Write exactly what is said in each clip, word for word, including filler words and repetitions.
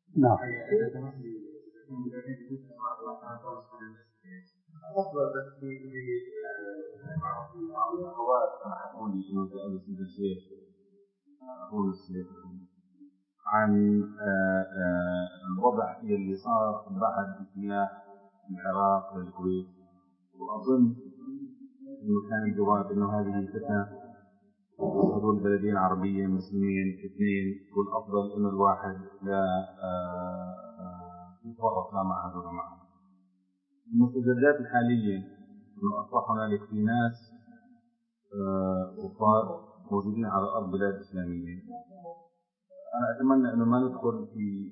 نعم. أفضل بس الأخوات حكوا لي إنه سألوا سيد الشيخ أقول الشيخ عن الوضع اللي صار بعد اجتياح العراق والكويت، وأظن إنه كان الجواب إنه هذه فتنة حضور بلدين عربية مسلمين اثنين، والأفضل إنه الواحد لا يتورط لا مع هذا ولا مع هذا. المستجدات الحالية إنه أصبح هنالك في ناس كفار موجودين على أرض بلاد إسلامية. أنا أتمنى إنه ما ندخل في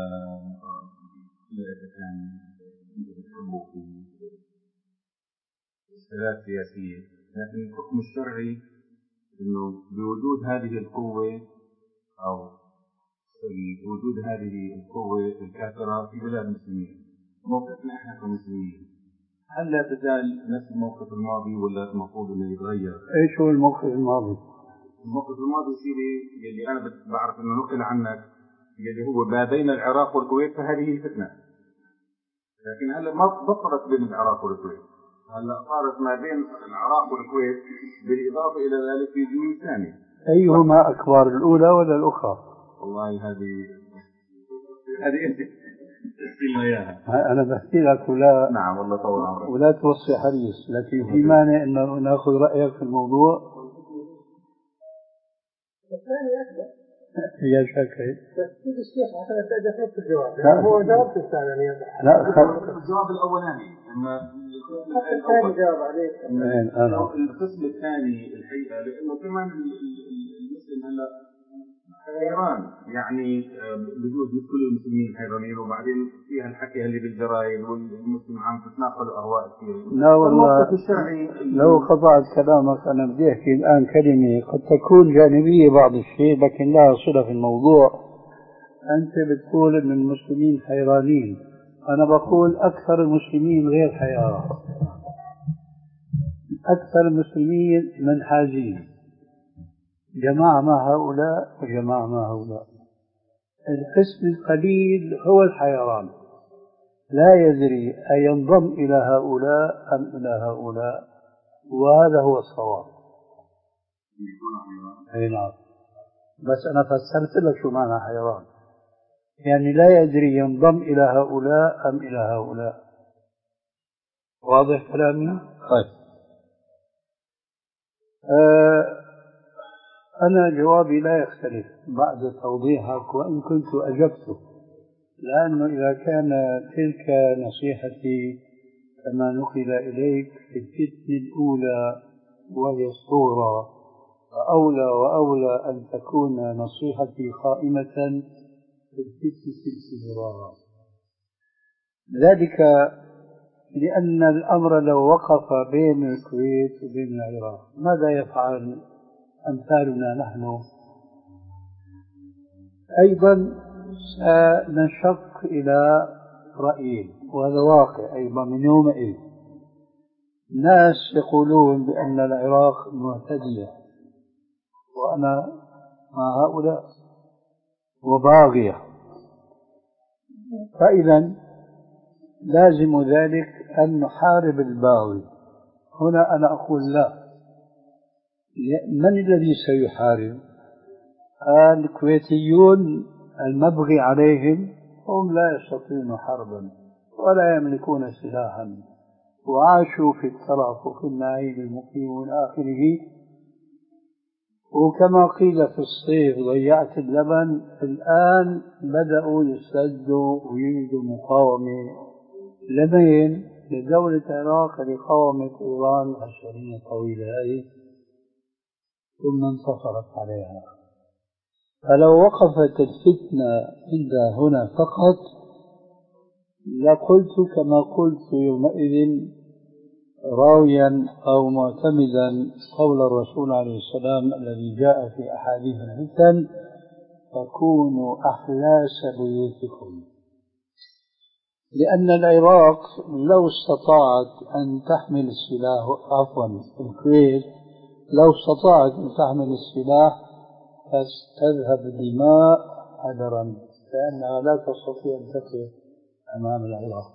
في إشكالات سياسية، لكن الحكم الشرعي إنه بوجود هذه القوة أو بوجود هذه القوة الكافرة في بلاد المسلمين، موقفنا إحنا كمسلمين هل لا تزال نفس الموقف الماضي ولا المفروض إنه يتغير؟ إيش هو الموقف الماضي؟ الموقف الماضي سيدي اللي أنا بعرف إنه نقل عنك اللي هو ما بين العراق والكويت، فهذه فتنة. لكن هلا ما بطلت بين العراق والكويت، هلا صارت ما بين العراق والكويت بالإضافة إلى ذلك في دول ثانية. أيهما أكبر، الأولى ولا الأخرى؟ والله هذه هذه أنت تحكي لنا إياها. أنا بحكي لك ولا نعم والله طول عمرك ولا توصي حديث، لكن في مانع إنه نأخذ رأيك في الموضوع. الثاني أكبر. هي شكل. تفسير الشيخ عشان أتدخل في الجواب. هو جواب الثاني. لا خل. الجواب الأولاني إنه الثاني جواب عليه. القسم الثاني الحقيقة لأنه كمان المسلم هلا حيران، يعني بجوز مش كل المسلمين حيرانين، وبعدين فيها الحكي اللي بالجرايد والمسلم عم تتناقل أهواء كثير. لا والله لو قطعت كلامك أنا بدي أحكي الآن كلمة قد تكون جانبية بعض الشيء لكن لها صلة في الموضوع. أنت بتقول إن المسلمين حيرانين، أنا بقول أكثر المسلمين غير حيارى، أكثر المسلمين منحازين، جماعة مع هؤلاء وجماعة مع هؤلاء. القسم القليل هو الحيران، لا يدري أينضم إلى هؤلاء أم إلى هؤلاء، وهذا هو الصواب. أي نعم، بس أنا فسرت لك شو معنى حيران، يعني لا يدري ينضم إلى هؤلاء أم إلى هؤلاء. واضح كلامي؟ طيب. أه أنا جوابي لا يختلف بعد توضيحك وإن كنت أجبته، لأنه إذا كان تلك نصيحتي كما نقل إليك في الفتنة الأولى وهي الصورة، فأولى وأولى أن تكون نصيحتي قائمة في الفتنة الكبرى. ذلك لأن الأمر لو وقف بين الكويت وبين العراق ماذا يفعل أمثالنا نحن؟ أيضا سننشق إلى رأيين، وهذا واقع أيضا من يومئذ. ناس يقولون بأن العراق معتدية وأنا مع هؤلاء وباغية، فإذا لازم ذلك أن نحارب الباغي. هنا أنا أقول لا، من الذي سيحارب؟ الكويتيون المبغي عليهم هم لا يستطيعون حربا ولا يملكون سلاحا وعاشوا في الترف وفي النعيم المقيم والى آخره. وكما قيل في الصيف ضيعت اللبن، الآن بدأوا يسدوا ويجدوا مقاومة لمين؟ لدولة العراق لقاومة إيران عشرين طويلة هذه ثم انتصرت عليها. فلو وقفت الفتنة عند هنا فقط لقلت كما قلت يومئذ راويا أو معتمدا قول الرسول عليه السلام الذي جاء في أحاديث الفتن: فكونوا أحلاس بيوتكم. لأن العراق لو استطاعت أن تحمل السلاح، عفوا الكويت لو استطاعت أن تحمل السلاح فتذهب دماء حذرا لأنها لا تستطيع أن تقف أمام العراق.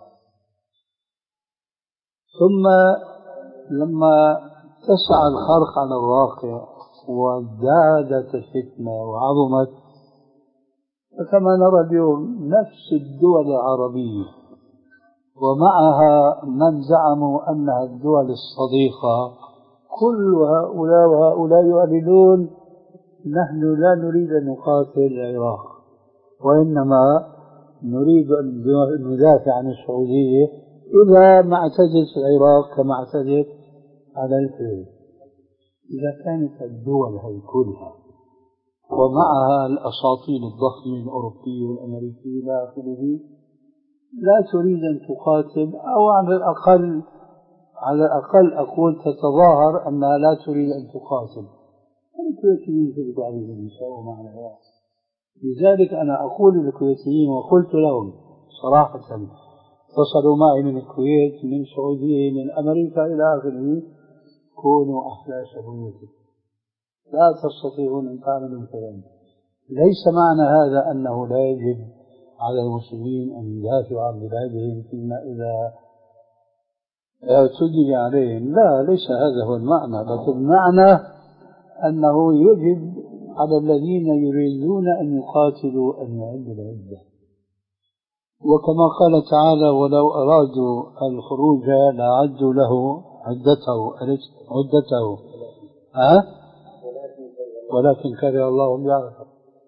ثم لما اتسع الخرق على الواقع وازدادت الفتنة وعظمت، فكما نرى اليوم نفس الدول العربية ومعها من زعموا أنها الدول الصديقة، كل هؤلاء وهؤلاء يؤللون نحن لا نريد أن نقاتل العراق، وإنما نريد أن ندافع عن السعودية إذا ما اعتدت العراق كما اعتدت على الكويت. إذا كانت الدول هي كلها ومعها الأساطيل الضخمة الأوروبية والأمريكية إلى آخره لا تريد أن تقاتل، أو على الأقل على الأقل أقول تتظاهر أنها لا تريد أن تقاتل، الكويتيين تبقى عليهم يساووا مع العراق. لذلك أنا أقول للكويتيين وقلت لهم صراحة، اتصلوا معي من الكويت من السعودية من أمريكا إلى آخره، كونوا أحلاش بيوتكم، لا تستطيعون أن تعملوا شيئا. ليس معنى هذا أنه لا يجب على المسلمين أن يدافعوا عن بلادهم فيما إذا اعتدي عليهم، لا، ليس هذا هو المعنى، لكن المعنى أنه يجب على الذين يريدون أن يقاتلوا أن يعدوا العدة. وكما قال تعالى: ولو أرادوا الخروج لأعدوا له عدته عدته أه؟ ولكن كره الله بعثهم.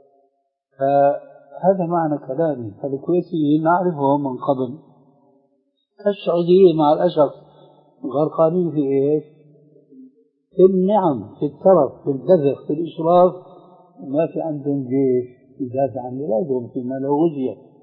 فهذا معنى كلامي. فالكويتيين نعرفهم من قبل، السعوديين مع الأسف غرقانين في إيش؟ في النعم، في الترف، في البذخ، في الإشراف، ما في عندهم جيش يدافع عن بلادهم فيما لو وجد.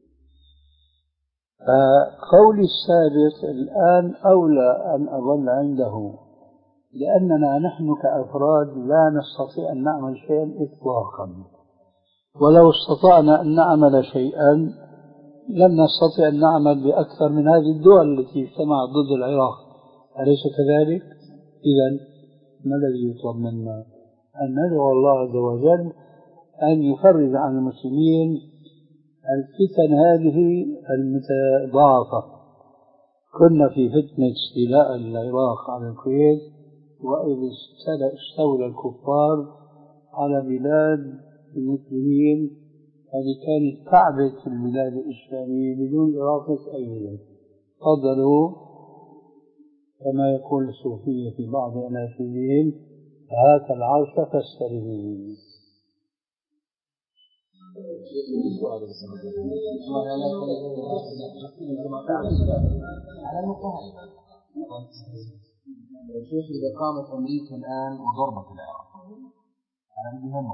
فقولي السابق الآن أولى أن أظل عنده، لأننا نحن كأفراد لا نستطيع أن نعمل شيئا إطلاقا، ولو استطعنا أن نعمل شيئا لن نستطيع أن نعمل بأكثر من هذه الدول التي اجتمعت ضد العراق، أليس كذلك؟ إذن ما الذي يطلب منا؟ أن ندعو الله عز وجل أن يفرج عن المسلمين الفتن هذه المتضاعفة. كنا في فتنة استيلاء العراق على الكويت، وإذ استولى الكفار على بلاد المسلمين، هذه كانت كعبة البلاد الإسلامية بدون إرادة أي بلاد. فضلوا كما يقول الصوفية في بعض أناشيدهم: هات العرش فاستلمه. شيخ، إذا قامت أمريكا الآن وضربت العراق، أنا بدي همه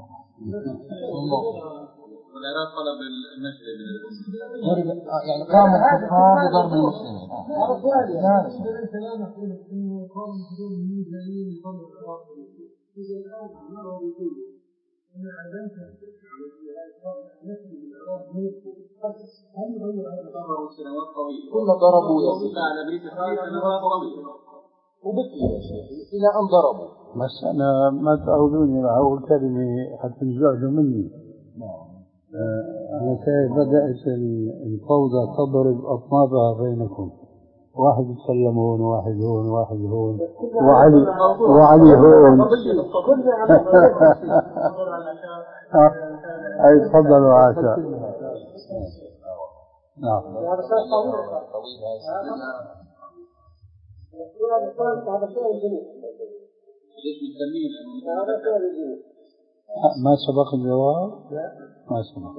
والعراق طلب النجدة، يعني قام الكفار بضرب المسلمين. هذا سؤال يعني لا نقول إنه قام الحدود الميزانية لضرب العراق، إذا الآن نرى بكل أن عدمت نفسي بالعراق هل يغير هذا؟ ضربوا سنوات طويلة، كل ضربوا يصل على أمريكا سنوات طويلة وبكي يا شيخ إلى أن ضربوا. بس أنا ما تعودوني على أول كلمة حتى تزعجوا مني. أنا شايف بدأت الفوضى تضرب أطنابها بينكم، واحد يتكلم هون واحد هون واحد هون وعلي وعلي هون. أي تفضلوا عاشا. نعم. ما سبق الجواب؟ ما سبق.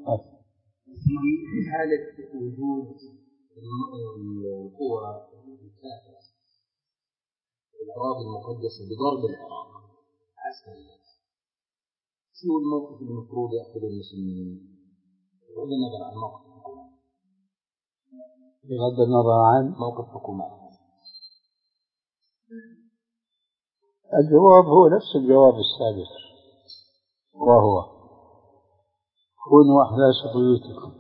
في حالة وجود القوى الكافرة في الأراضي المقدسة بضرب العراق عسكريا، شو الموقف اللي المفروض يأخذه المسلمين بغض النظر عن موقف الحكومة؟ بغض النظر عن موقف الحكومة، الجواب هو نفس الجواب السابق، وهو: كونوا أحلاس بيوتكم،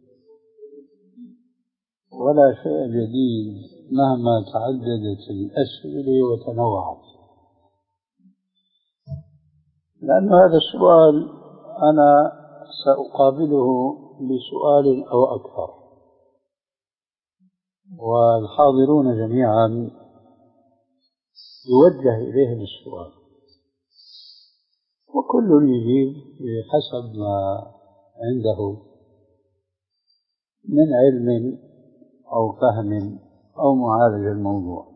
ولا شيء جديد مهما تعددت الأسئلة وتنوعت. لأن هذا السؤال أنا سأقابله بسؤال أو أكثر، والحاضرون جميعا يوجه إليهم السؤال، وكل يجيب بحسب ما عنده من علم أو فهم أو معالجة الموضوع.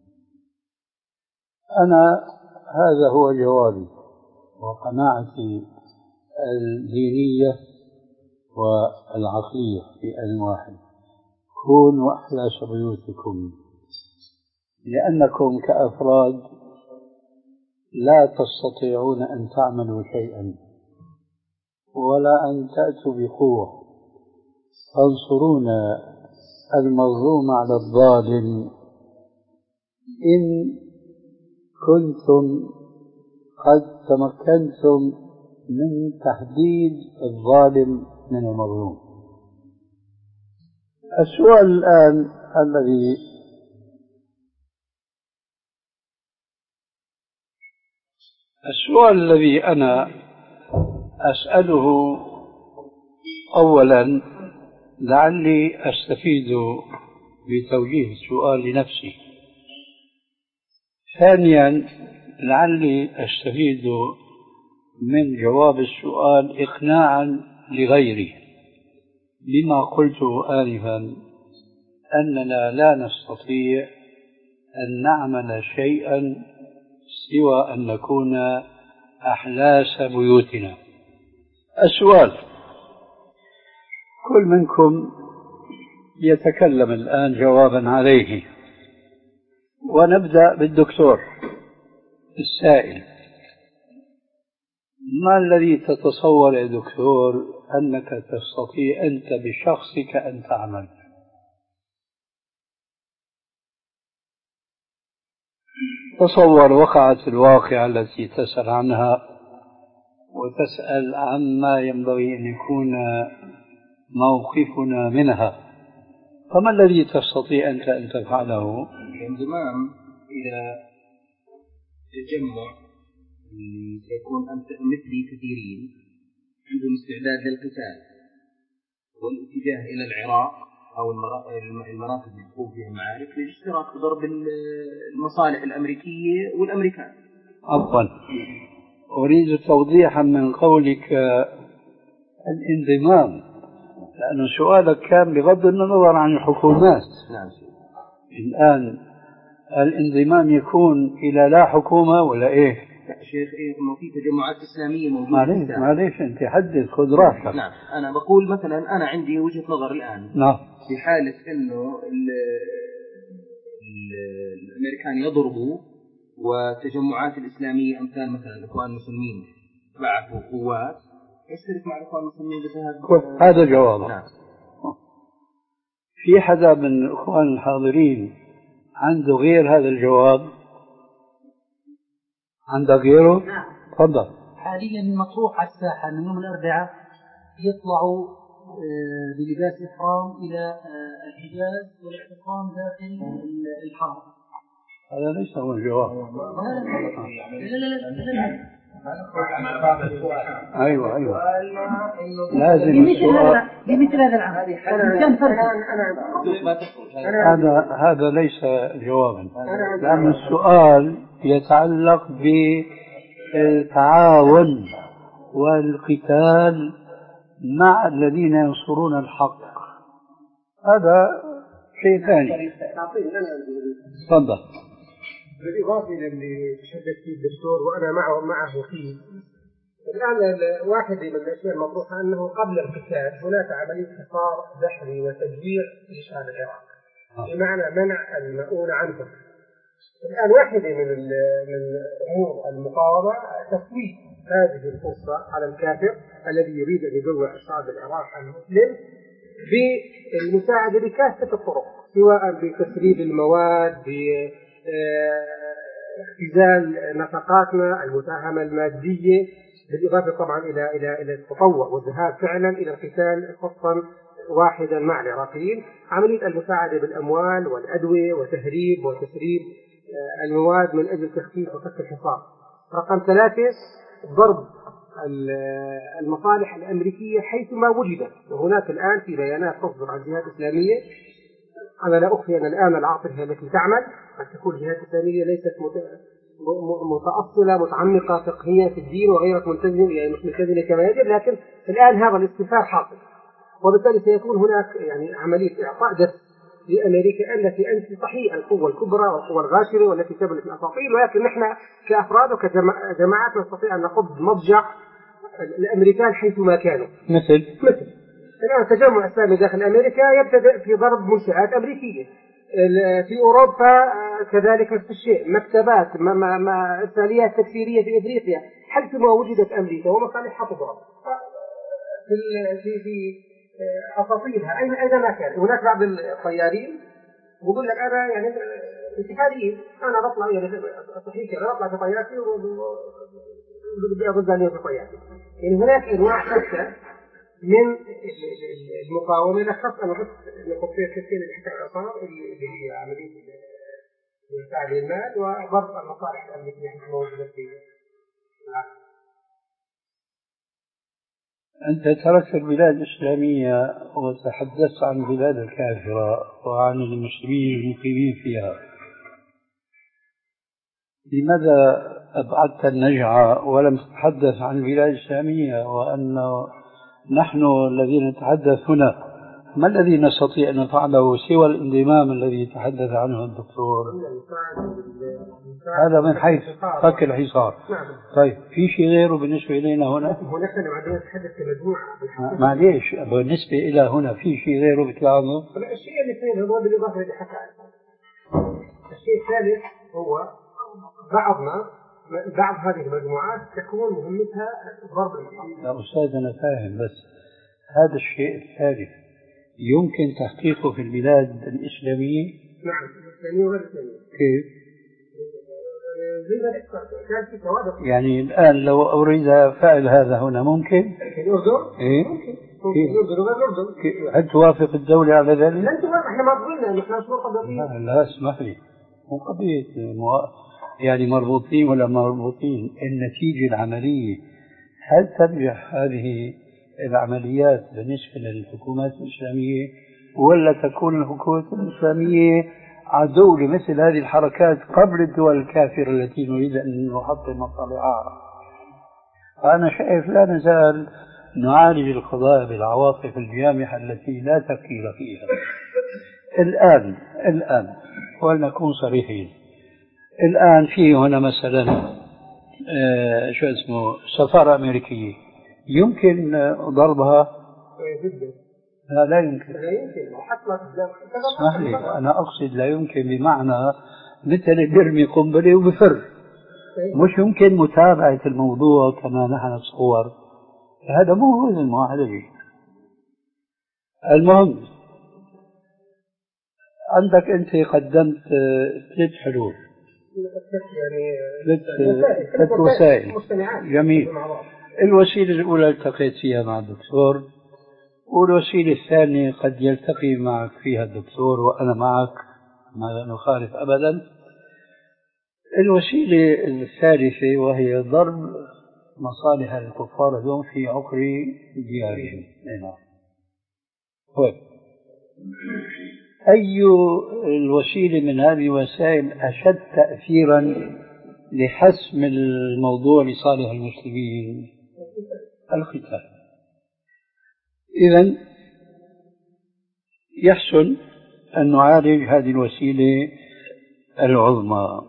أنا هذا هو جوابي وقناعتي الدينية والعقلية في آن واحد: كونوا أحلاس بيوتكم، لأنكم كأفراد لا تستطيعون أن تعملوا شيئا ولا أن تأتوا بقوة تنصرون المظلوم على الظالم إن كنتم قد تمكنتم من تحديد الظالم من المظلوم. السؤال الآن الذي السؤال الذي أنا أسأله أولا لعلي أستفيد بتوجيه السؤال لنفسي، ثانيا لعلي أستفيد من جواب السؤال إقناعا لغيري بما قلته آنفا أننا لا نستطيع أن نعمل شيئا سوى أن نكون أحلاس بيوتنا. السؤال: كل منكم يتكلم الآن جوابا عليه، ونبدأ بالدكتور السائل. ما الذي تتصور يا دكتور أنك تستطيع أنت بشخصك أن تعمل؟ تصور وقعت الواقعة التي تسأل عنها وتسأل عما ينبغي أن يكون موقفنا منها، فما الذي تستطيع أنت أن تفعله؟ الانضمام إلى تجمع سيكون مثلي كثيرين عندهم استعداد للقتال والاتجاه إلى العراق أو المناطق اللي تقوم فيها المعارك للاشتراك في ضرب المصالح الأمريكية والأمريكان. عفوا، أريد توضيحا من قولك الانضمام، لأن سؤالك كان بغض النظر عن الحكومات. نعم. الآن الانضمام يكون إلى لا حكومة ولا إيه؟ شيخ إيه، إنه في تجمعات إسلامية موجودة. معليش معليش أنت حدث، خذ راحتك. نعم، أنا بقول مثلا أنا عندي وجهة نظر الآن. نعم. في حالة إنه الأمريكان يضربوا والتجمعات الإسلامية أمثال مثلا الإخوان المسلمين بعثوا قوات، يشترك مع الإخوان المسلمين بذهاب. هذا جواب. نعم. في حدا من الإخوان الحاضرين عنده غير هذا الجواب؟ عندك غيره؟ نعم. تفضل. حاليا مطروح على الساحة من يوم الأربعاء يطلعوا بلباس إحرام إلى الحجاز والاعتصام داخل الحرم. هذا ليس هو الجواب. لا لا لا أيوة أيوة لازم السؤال بمثل هذا العمل. هذا هذا ليس جوابا، لأن السؤال يتعلق بالتعاون والقتال مع الذين ينصرون الحق، هذا شيء ثاني. تفضل. بالإضافة للي تشدد فيه الدكتور وأنا معه معه فيه، الآن واحد من الأشياء المطروحة أنه قبل القتال هناك عملية حصار بحري وتدبير لشأن العراق، بمعنى منع المؤونة عنهم. الآن واحدة من من أمور المقاومة تفويت هذه الفرصة على الكافر الذي يريد أن يجوع شعب العراق المسلم بالمساعدة بكافة الطرق، سواء بتسريب المواد، باختزال نفقاتنا، المساهمة المادية، بالإضافة طبعا إلى إلى إلى التطوع والذهاب فعلا إلى القتال خطا واحدا مع العراقيين، عملية المساعدة بالأموال والأدوية وتهريب وتسريب المواد من أجل تخفيف وفك الحصار. رقم ثلاثة، ضرب المصالح الأمريكية حيثما وجدت. وهناك الآن في بيانات تصدر عن جهات إسلامية، أنا لا أخفي أن الآن العاطفة التي تعمل قد تكون جهات إسلامية ليست متأصلة متعمقة فقهيا في الدين وغير ملتزمة، يعني مش ملتزمة كما يجب، لكن الآن هذا الاستفسار حاصل، وبالتالي سيكون هناك يعني عملية إعطاء درس لأمريكا التي أنت صحيح القوة الكبرى والقوة الغاشرة والتي تبلغ الأساطيل، ولكن نحن كأفراد وكجماعات نستطيع أن نقض مضجع الأمريكان حيثما كانوا. مثل مثل الآن تجمع إسلامي داخل أمريكا يبتدئ في ضرب منشآت أمريكية، في أوروبا كذلك نفس الشيء، مكتبات ما ما ما إرساليات تكفيرية في إفريقيا حيثما وجدت أمريكا ومصالحها تضرب في في في أساطيلها أين أين ما كان. هناك بعض الطيارين بقول لك أنا يعني انتحاريين، أنا بطلع يعني صحيح كذا بطلع في طيارتي وبدي أرد عليهم في طيارتي. يعني هناك أنواع شتى من المقاومة، لخص أنا بس نقطة كثيرة اللي حتى الأثار اللي هي عملية تعليل المال وضرب المصالح الأمريكية الموجودة فيها. أنت تركت البلاد الإسلامية وتحدثت عن البلاد الكافرة وعن المسلمين المقيمين فيها، لماذا أبعدت النجعة ولم تتحدث عن البلاد الإسلامية؟ وأن نحن الذين نتحدث هنا ما الذي نستطيع أن نفعله سوى الانضمام الذي تحدث عنه الدكتور؟ هذا من حيث فك الحصار. طيب في شيء غيره بالنسبة إلينا هنا؟ هناك بعدين نتحدث كمجموعة. معليش بالنسبة إلى هنا في شيء غيره بتلاحظه؟ الشيء الاثنين هو بالإضافة اللي حكى عنه. الشيء الثالث هو بعضنا بعض هذه المجموعات تكون مهمتها ضرب الإسلام. يا أستاذ أنا فاهم، بس هذا الشيء الثالث يمكن تحقيقه في البلاد الإسلامية؟ نعم الإسلامية والإسلامية. كيف؟ زي ما ذكرت كان في توافق. يعني الآن لو أريد فعل هذا هنا ممكن؟ في الأردن؟ إيه؟ ممكن. في الأردن وغير الأردن. هل توافق الدولة على ذلك؟ لن توافق، إحنا ما قبلنا، نحن شو قضية؟ لا لا اسمح لي، مو قضية يعني مربوطين ولا مربوطين، النتيجة العملية هل تنجح هذه العمليات بالنسبة للحكومات الإسلامية ولا تكون الحكومات الإسلامية عدو لمثل هذه الحركات قبل الدول الكافرة التي نريد أن نحطم مصالحها؟ أنا شايف لا نزال نعالج القضايا بالعواطف الجامحة التي لا تفكير فيها. الآن الآن ولنكون صريحين، الآن في هنا مثلا آه شو اسمه سفارة أمريكية يمكن ضربها؟ لا لا يمكن. لا يمكن. اسمح لي أنا أقصد لا يمكن بمعنى مثل بيرمي قنبلة وبفر، مش يمكن متابعة الموضوع كما نحن نتصور. هذا مو هو المعالجة. المهم عندك أنت قدمت ثلاث حلول، ثلاث وسائل. جميل. الوسيلة الأولى التقيت فيها مع الدكتور، والوسيلة الثانية قد يلتقي معك فيها الدكتور وأنا معك، ما لا نخالف أبدا. الوسيلة الثالثة وهي ضرب مصالح الكفار اليوم في عقر ديارهم. أي الوسيلة من هذه الوسائل أشد تأثيرا لحسم الموضوع لصالح المسلمين؟ القتال. إذن يحسن أن نعالج هذه الوسيلة العظمى.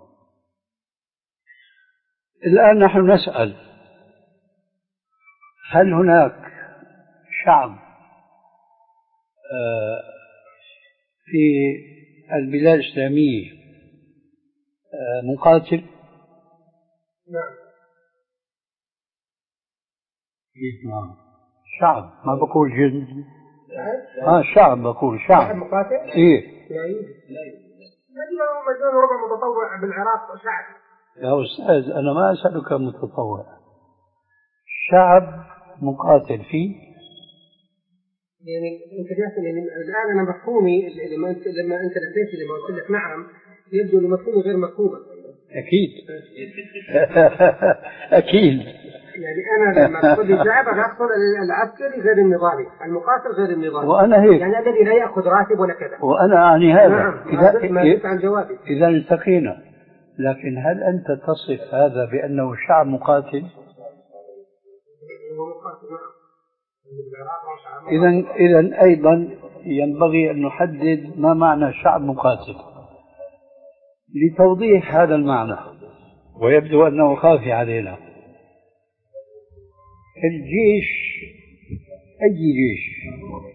الآن نحن نسأل هل هناك شعب في البلاد الإسلامية مقاتل؟ نعم. نعم. شعب، ما بقول جند. اه شعب، بقول شعب. مقاتل؟ ايه. لا يوجد. لا يوجد. مليون وربع متطوع بالعراق شعب. يا أستاذ أنا ما أسألك متطوع، شعب مقاتل فيه. يعني أنت جالس يعني الآن أنا مفهومي لما أنت لما أنت نسيت لما قلت لك نعم يبدو أن مفهومي غير مفهومة. أكيد. أكيد. يعني أنا لما أقول لي شعب أنا أقصد العسكري غير النظامي، المقاتل غير النظامي. وأنا هيك. يعني الذي لا يأخذ راتب ولا كذا. وأنا أعني هذا. نعم. إذا ما زلت عن جوابي. إذا التقينا، لكن هل أنت تصف هذا بأنه شعب مقاتل؟ إذا إذا أيضا ينبغي أن نحدد ما معنى شعب مقاتل لتوضيح هذا المعنى، ويبدو أنه خافي علينا. الجيش أي جيش؟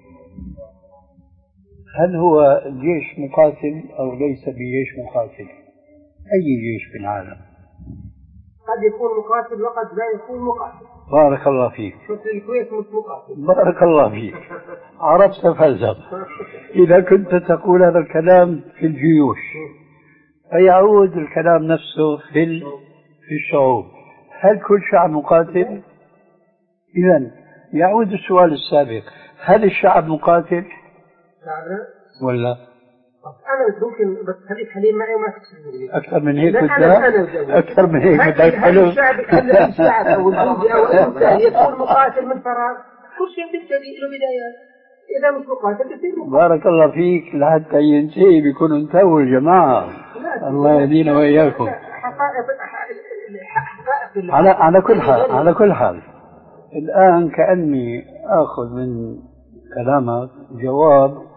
هل هو جيش مقاتل أو ليس بجيش مقاتل؟ أي جيش في العالم؟ قد يكون مقاتل وقد لا يكون مقاتل. بارك الله فيك. مثل الكويت مش مقاتل. بارك الله فيك، عرفت فلسفة. إذا كنت تقول هذا الكلام في الجيوش فيعود الكلام نفسه في في الشعوب. هل كل شعب مقاتل؟ إذن يعود السؤال السابق، هل الشعب مقاتل؟ ولا؟ أنا ممكن بس خليك حليم معي وما تكسبني. أكثر من هيك بدك؟ أكثر من هيك بدك؟ هل الشعب هل الشعب أو الجندي أو الإنسان يكون مقاتل من فراغ؟ كل شيء بالتالي له بدايات. إذا مش مقاتل يصير مقاتل. بارك الله فيك، لحتى ينتهي بيكونوا انتهوا الجماعة. الله يهدينا وإياكم. على على كل حال على كل حال الآن كأني آخذ من كلامك جواب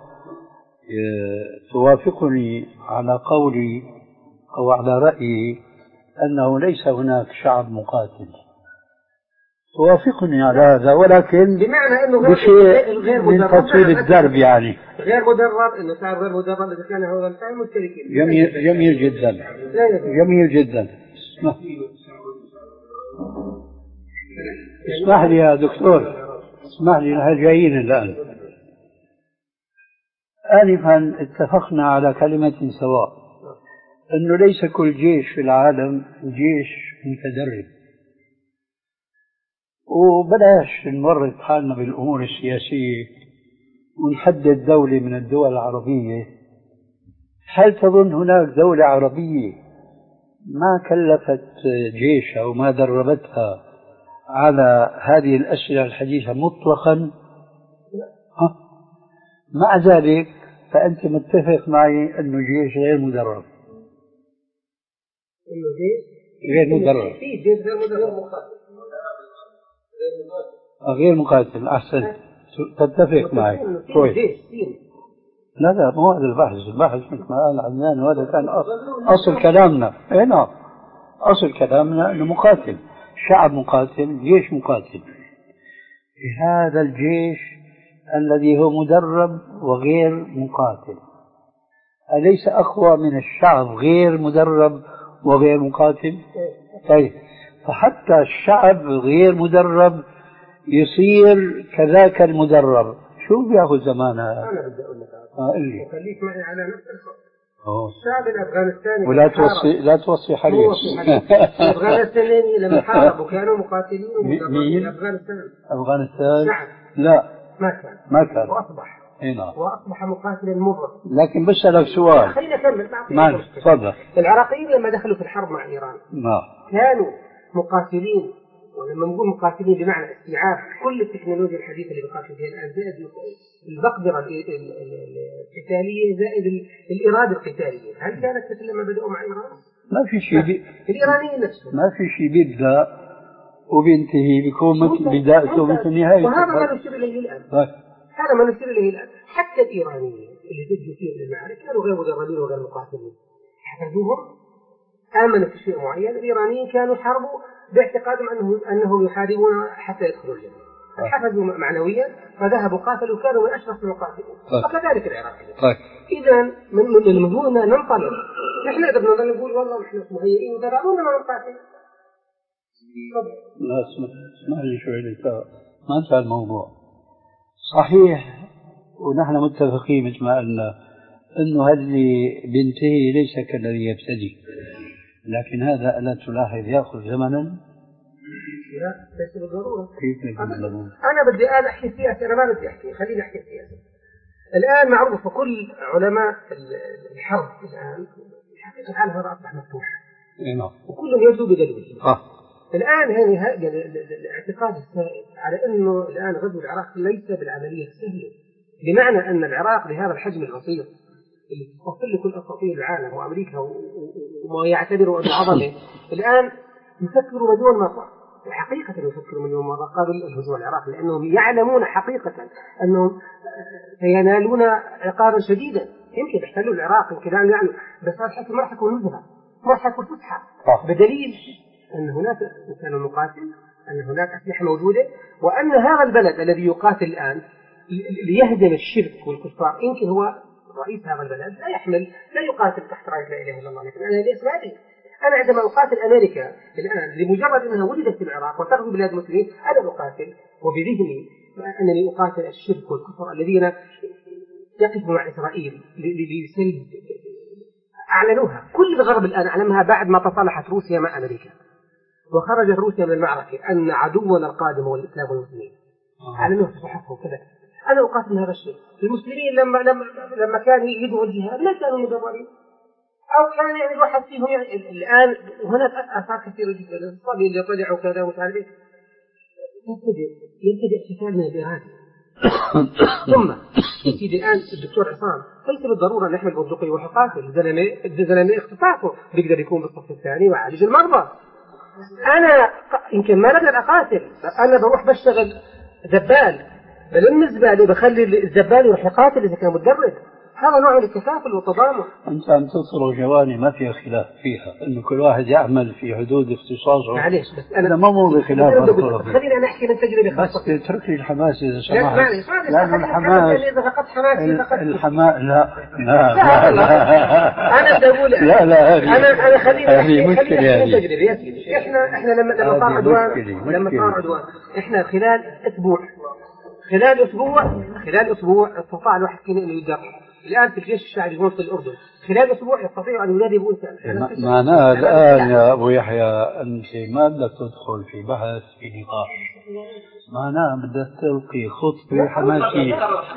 توافقني على قولي أو على رأيي أنه ليس هناك شعب مقاتل. توافقني على هذا، ولكن بمعنى أنه بشيء غير من تطويل الدرب، يعني غير مدرب، إنه شعب غير مدرب إذا كان هو الفهم مشتركين. جميل جميل جدا جميل جدا. اسمح, اسمح لي يا دكتور، اسمح لي، نحن جايين الآن. آنفا اتفقنا على كلمة سواء، أنه ليس كل جيش في العالم جيش متدرب، وبلاش نورط حالنا بالأمور السياسية ونحدد دولة من الدول العربية. هل تظن هناك دولة عربية ما كلفت جيشها وما دربتها على هذه الأسئلة الحديثة مطلقا؟ ها؟ مع ذلك فأنت متفق معي أنه جيش غير مدرب. إنه جيش غير مدرب. في جيش غير مدرب غير مقاتل. أحسن، تتفق معي. كويس. لا لا مو هذا البحث، البحث مثل ما قال عدنان وهذا كان أصل كلامنا. إيه نعم، أصل كلامنا أنه مقاتل، شعب مقاتل، جيش مقاتل. هذا الجيش الذي هو مدرب وغير مقاتل أليس أقوى من الشعب غير مدرب وغير مقاتل؟ طيب، فحتى الشعب غير مدرب يصير كذاك المدرب، شو بياخذ زمانها؟ أنا بدي أقول لك آه اللي وخليك معي على نفس الخط. الشعب الأفغانستاني ولا توصي لا توصي حديث. الأفغانستانيين لما حاربوا كانوا مقاتلين مين؟ أفغانستان. أفغانستان شعب لا ما كان ما كان وأصبح هنا وأصبح مقاتلا مضر. لكن بسألك سؤال. خلينا نكمل. ما تفضل. العراقيين لما دخلوا في الحرب مع إيران ما كانوا مقاتلين، ولما نقول مقاتلين بمعنى استيعاب كل التكنولوجيا الحديثة اللي بقاتل فيها الآن، زائد المقدرة القتالية، زائد الإرادة القتالية. هل كانت مثل لما بدأوا مع إيران؟ ما في شيء بي... الإيرانيين نفسهم ما في شيء بيبدأ وبينتهي بيكون مثل بدايته مثل نهايته. وهذا ما نشير إليه الآن. هذا ما نشير إليه الآن. حتى الإيرانيين اللي دجوا فيه من المعارك كانوا غير مدربين وغير مقاتلين. حفظوهم، آمنوا في شيء معين. الإيرانيين كانوا حاربوا باعتقادهم أنهم أنهم يحاربون حتى يدخلوا الجنة. حفظوا معنويا فذهبوا قاتلوا، كانوا من أشرف المقاتلين. وكذلك العراقيين. إذا من المفروض ننطلق. نحن إذا بدنا نقول والله نحن مهيئين ودربونا ما نقاتل. لا اسمح اسمح لي شوي لك، ما انتهى الموضوع. صحيح، ونحن متفقين مثل ما قلنا انه هذه بينتهي ليس كالذي يبتدي، لكن هذا ألا تلاحظ يأخذ زمنا؟ لا ليس بالضرورة. كيف أنا, أنا بدي أنا أحكي سياسة، أنا ما بدي أحكي، خليني أحكي سياسة. الآن معروف كل علماء الحرب الآن حقيقة الحال هذا أصبح مفتوح. نعم. وكلهم يبدو بدليل. آه. الآن يعني الاعتقاد السائد على أنه الآن غزو العراق ليس بالعملية السهلة، بمعنى أن العراق بهذا الحجم البسيط اللي تصل كل أساطير العالم وأمريكا وما يعتبروا أنه عظمة، الآن يفكروا مليون مرة، وحقيقة يفكروا مليون مرة قبل الهجوم على العراق، لأنهم يعلمون حقيقة أنهم سينالون عقابا شديدا. يمكن يحتلوا العراق يمكن لا يعلموا، بس هذا الحكي ما راح يكون نزهة، ما راح يكون فسحة، بدليل أن هناك إنسان مقاتل، أن هناك أسلحة موجودة، وأن هذا البلد الذي يقاتل الآن ليهدم الشرك والكفار، يمكن هو رئيس هذا البلد لا يحمل لا يقاتل تحت راية لا إله إلا الله، لكن أنا لأسبابي. أنا عندما أقاتل أمريكا الآن لمجرد أنها ولدت في العراق وتغزو بلاد المسلمين، أنا أقاتل وبذهني أنني أقاتل الشرك والكفر الذين يقفوا مع إسرائيل لسلب أعلنوها. كل الغرب الآن أعلمها بعد ما تصالحت روسيا مع أمريكا وخرجت روسيا من المعركة، أن عدونا القادم هو الإسلام والمسلمين، أعلنوها في صحفهم كذا. أنا أقاتل هذا الشيء. المسلمين لما لما لما كانوا يدعوا الجهاد ما كانوا مدبرين، أو كان يعني الواحد فيهم يعني الآن وهناك آثار كثيرة جدا، الصبي اللي طلع وكذا ومش عارف إيه، يبتدئ يبتدئ احتفال من الإرادة. ثم يجي الآن الدكتور عصام ليس بالضرورة نحمل بندقية وحقاتل، الزلمة الزلمة اختصاصه بيقدر يكون بالصف الثاني ويعالج المرضى. أنا يمكن ما أقدر أقاتل، أنا بروح بشتغل زبال، بلم الزبالة بخلي الزبال يروح يقاتل إذا كان متدرب. هذا نوع من التكافل والتضامن. أنت عم تصل جواني ما فيها خلاف فيها، إنه كل واحد يعمل في حدود اختصاصه. معليش بس أنا ما مو بخلاف هالطرف. خليني أنا أحكي من تجربة خاصة. بس اترك لي الحماس إذا سمحت. لا لأن الحماس إذا فقدت حماسي فقدت الحماس لا لا لا, لا. أنا بدي أقول لا لا أنا أنا خليني أحكي مشكلة من تجربة يا سيدي. إحنا إحنا لما لما صار عدوان لما صار عدوان إحنا خلال أسبوع خلال أسبوع خلال أسبوع استطاع الواحد كنا إنه يدرب. الآن في الجيش الشعبي هون في الأردن خلال أسبوع يستطيع أن يدربوا إنسان. معناها الآن يا أبو يحيى أنت ما بدك تدخل في بحث في نقاش، معناها بدك تلقي خطبة حماسية،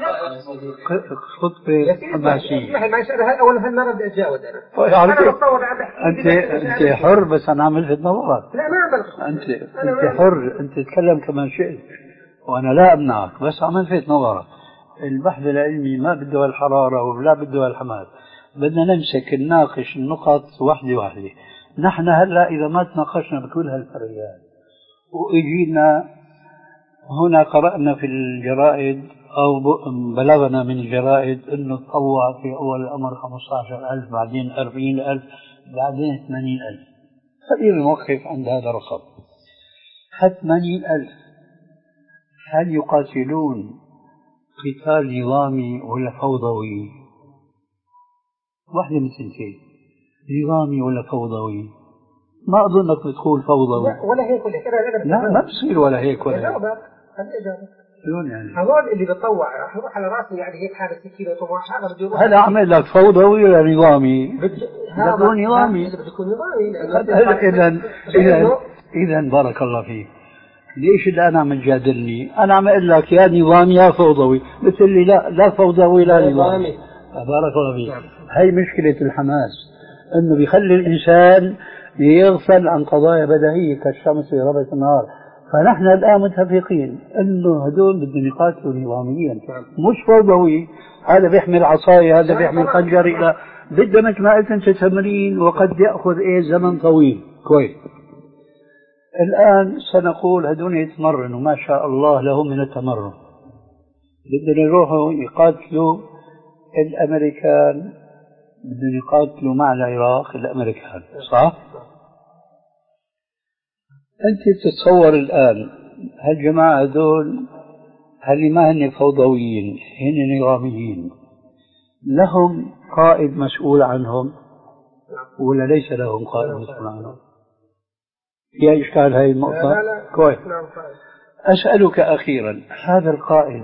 خطبة حماسية. أنا أول هالمرة بدي أتجاوز أنا. أنا بتصور أنت أنت حر، بس أنا عم ألفت نظرك. لا ما بلغ. أنت أنت حر، أنت تتكلم كما شئت وأنا لا أمنعك، بس عم ألفت نظرك. البحث العلمي ما بده الحرارة ولا بده الحماس، بدنا نمسك نناقش النقط واحدة واحدة. نحن هلا إذا ما تناقشنا بكل هالفريات وإجينا هنا قرأنا في الجرائد أو بلغنا من الجرائد إنه تطوع في أول الأمر خمسة عشر ألف، بعدين أربعين ألف، بعدين ثمانين ألف. خلينا نوقف عند هذا الرقم. هل ثمانين ألف هل يقاتلون قتال نظامي ولا فوضوي؟ واحدة من سنتين، نظامي ولا فوضوي؟ ما أظنك بتقول فوضوي. لا ولا هيك ولا هيك. لا ما بصير ولا هيك ولا هيك. خلي إجابة. شلون يعني؟ هذول اللي بتطوع راح يروح على راسي يعني هيك حارس كيلو طماح هذا بده يروح. هذا أعمل لك فوضوي ولا نظامي؟ هذا بده نظامي. بده يكون نظامي. إذا إذا إذا بارك الله فيك. ليش الآن عم تجادلني؟ أنا عم أقول لك يا نظامي يا فوضوي، بتقول لي لا لا فوضوي لا نظامي. بارك الله فيك. هي مشكلة الحماس، إنه بيخلي الإنسان يغفل عن قضايا بديهية كالشمس في ربة النهار. فنحن الآن متفقين إنه هدول بدهم يقاتلوا نظاميا مش فوضوي. هذا بيحمل عصاية، هذا بيحمل خنجر، إلى بده مثل ما قلت أنت تمرين، وقد يأخذ إيه زمن طويل. كويس. الآن سنقول هدول يتمرنوا ما شاء الله لهم من التمرن، بدهم يروحوا يقاتلوا الأمريكان، بدهم يقاتلوا مع العراق الأمريكان، صح؟ أنت تتصور الآن هالجماعة هذول هل ما هن فوضويين، هن نظاميين، لهم قائد مسؤول عنهم ولا ليس لهم قائد مسؤول عنهم؟ فيها إشكال هاي النقطة؟ كويس. أسألك أخيرا، هذا القائد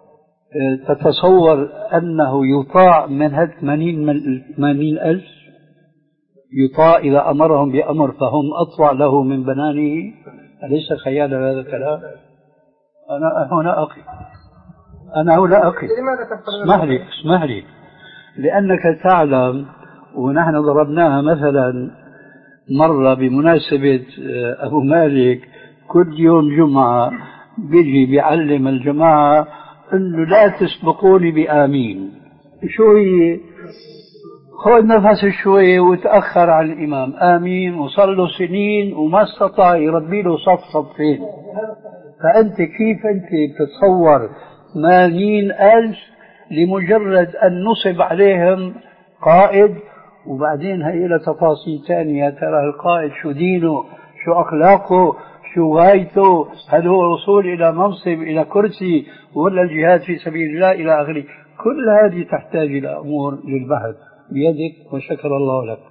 تتصور أنه يطاع من هذا ثمانين ألف؟ يطاع إذا أمرهم بأمر فهم أطوع له من بنانه؟ أليس خيال هذا الكلام؟ أنا هنا أقف أنا هنا أقف اسمح لي اسمح لي لأنك تعلم، ونحن ضربناها مثلا مرة بمناسبة أبو مالك كل يوم جمعة بيجي بيعلم الجماعة إنه لا تسبقوني بآمين. شو هي؟ خذ نفس شوي وتأخر عن الإمام آمين، وصلوا سنين وما استطاع يربي له صف صفين. فأنت كيف أنت بتتصور ثمانين ألف لمجرد أن نصب عليهم قائد؟ وبعدين هي له تفاصيل ثانية، ترى القائد شو دينه، شو أخلاقه، شو غايته، هل هو الوصول إلى منصب إلى كرسي ولا الجهاد في سبيل الله إلى آخره. كل هذه تحتاج إلى أمور للبحث بيدك، وشكر الله لك.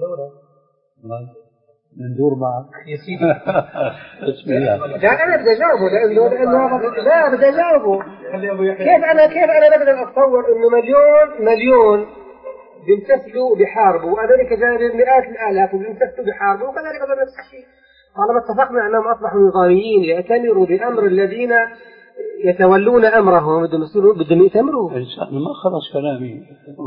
ندور معك يا سيدي. بسم الله. لا أنا بدي أجاوبه لأنه لأنه لا بدي أجاوبه. كيف أنا كيف أنا بقدر أتصور إنه مليون مليون بيمتثلوا بحاربوا وأمريكا جايبين مئات الآلاف وبيمتثلوا بحاربوا، وكذلك هذا نفس الشيء. طالما اتفقنا أنهم أصبحوا نظاميين يأتمروا بأمر الذين يتولون أمرهم بدهم يصيروا بدهم يأتمروا. ما خلص كلامي.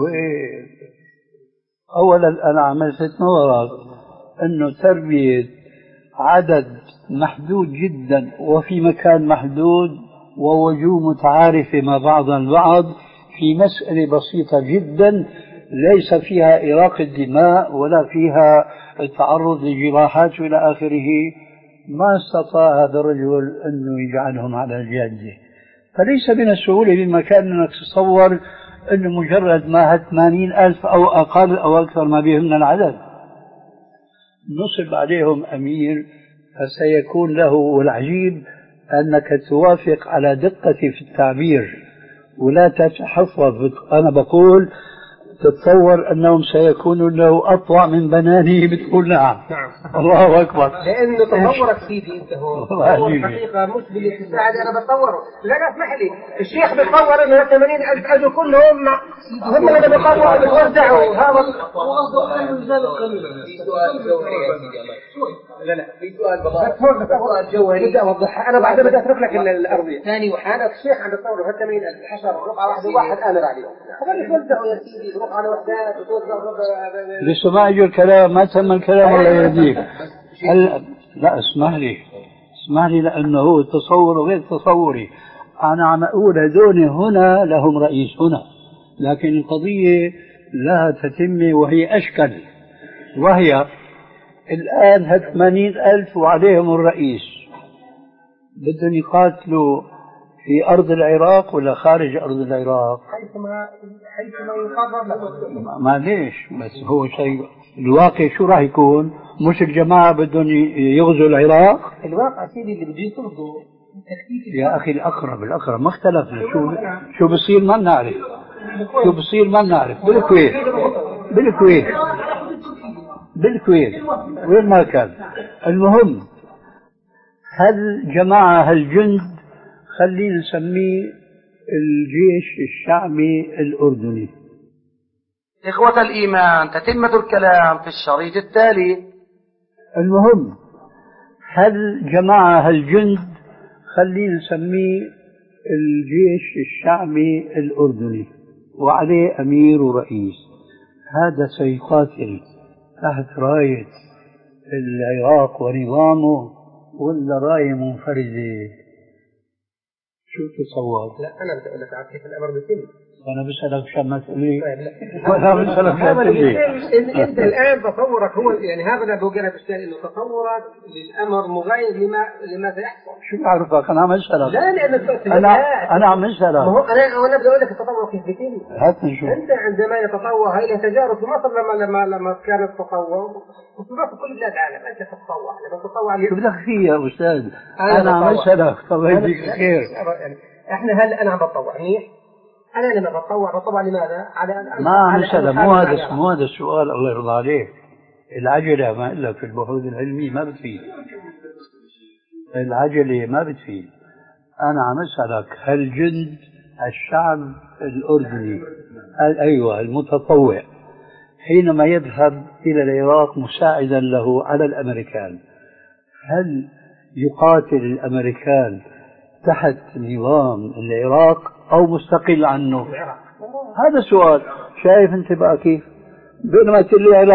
أولا أنا عملت نظرات أنه تربية عدد محدود جدا وفي مكان محدود ووجوه متعارفة مع بعضها البعض في مسألة بسيطة جدا ليس فيها إراقة دماء ولا فيها التعرض لجراحات وإلى آخره، ما استطاع هذا الرجل أنه يجعلهم على الجادة. فليس من السهولة بمكان أنك تصور أنه مجرد ما ثمانين ألف أو أقل أو أكثر ما بهم من العدد نصب عليهم أمير فسيكون له. والعجيب أنك توافق على دقة في التعبير ولا تتحفظ. أنا بقول تتصور أنهم سيكونوا له أطوع من بنانه، بتقول نعم. نعم. الله أكبر. لأنه تصورك سيدي أنت هو هو الحقيقة مش بالاتساع اللي أنا بتصوره. لا لا اسمح لي، الشيخ بيتصور إنه ثمانين ألف أجوا كلهم مع هم اللي بيتصوروا بيتوزعوا. هذا لا لا في سؤال بضاعف سؤال جوهري بدي أوضحها. أنا بعد بدي أترك لك الأرضية. ثاني واحد أنا الشيخ عم بتصور ه ثمانين ألف حشر رقعة واحدة واحد آمر عليهم. خلي توزعوا يا سيدي رقعة وحدات وتوزعوا. لسه ما أجوا الكلام، ما تم الكلام الله يهديك. هلا لا اسمح لي اسمح لي لأنه هو تصور غير تصوري. أنا عم أقول هذول هنا لهم رئيس هنا، لكن القضية لها تتمة وهي أشكل، وهي الآن هاد ثمانين ألف وعليهم الرئيس بدهم يقاتلوا في أرض العراق ولا خارج أرض العراق؟ حيثما حيثما يقرر له. معليش بس هو شيء الواقع شو راح يكون؟ مش الجماعة بدهم يغزوا العراق؟ الواقع سيدي اللي بده يطردوا يا أخي الأقرب الأقرب ما اختلفنا. شو شو بصير ما نعرف، شو بصير ما نعرف. بالكويت بالكويت بالكويت وين ما كان. المهم هالجماعة هالجند خلينا نسميه الجيش الشعبي الأردني. إخوة الإيمان، تتمة الكلام في الشريط التالي. المهم هالجماعة هالجند خلينا نسميه الجيش الشعبي الأردني وعليه أمير ورئيس. هذا سيقاتل تحت راية العراق ونظامه ولا راية منفردة؟ شو تصور؟ لا أنا بدي أقول لك على كيف الأمر بيتم. أنا بسألك شو ما تقولي؟ وأنا بسألك شو تقولي؟ أنت الآن تصورك هو يعني هذا اللي بوجه لك الشيء إنه تصورك للأمر مغاير لما لما سيحصل. شو بعرفك أنا عم أسألك. لا لأن أنا أنا عم أسألك. ما هو أنا أنا بدي أقول لك التطور كيف بيتم. هات نشوف. أنت عندما يتطور هاي تجارب في مصر لما لما لما كان التطور وفي كل بلاد العالم أنت تتطوع لما تتطوع. شو بدك فيه يا أستاذ؟ أنا عم أسألك. طب يديك خير. إحنا هل أنا عم بتطوع منيح؟ أنا لما بتطوع بتطوع لماذا؟ على ما عم أسألك. مو هذا مو هذا السؤال الله يرضى عليك. العجلة ما إلا في البحوث العلمية ما بتفيد. العجلة ما بتفيد. أنا عم أسألك هل جند الشعب الأردني أيوة المتطوع حينما يذهب إلى العراق مساعدا له على الأمريكان هل يقاتل الأمريكان تحت نظام العراق أو مستقل عنه؟ هذا سؤال. شايف أنت بقى كيف؟ بينما تقول لي